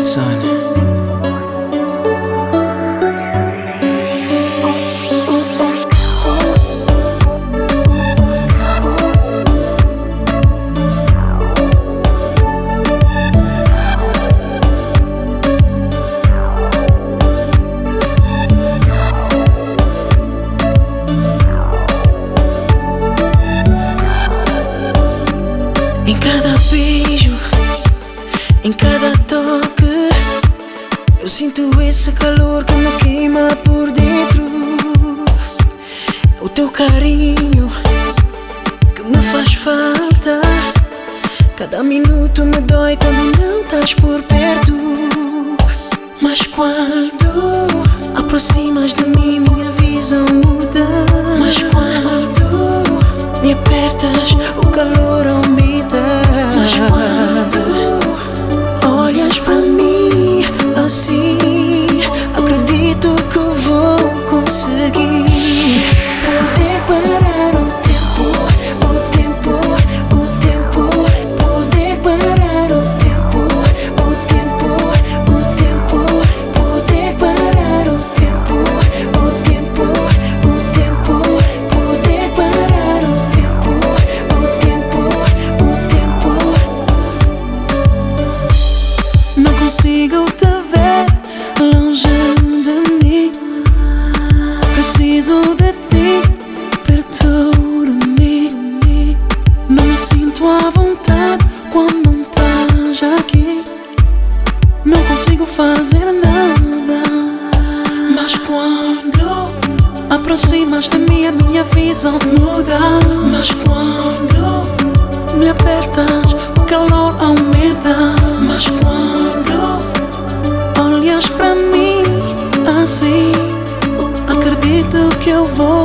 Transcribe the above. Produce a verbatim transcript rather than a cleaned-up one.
son. Em cada beijo, em cada toque, eu sinto esse calor que me queima por dentro. O teu carinho que me faz falta. Cada minuto me dói quando não estás por perto. Mas quando aproximas de mim, minha visão muda. Mas quando me apertas, o calor aumenta. Mas quando olhas pra mim assim, acredito que vou conseguir poder parar o tempo, o tempo, o tempo, poder parar o tempo, o tempo, o tempo, poder parar o tempo, o tempo, o tempo, poder parar o tempo, o tempo, o tempo. Não consigo te ver longe de mim. Preciso de ti perto de mim. Não me sinto à vontade quando não estás aqui. Não consigo fazer nada. Mas quando aproximas de mim, a minha visão muda. Mas quando me apertas, o calor aumenta. Mas quando olhas pra mim assim, acredito que eu vou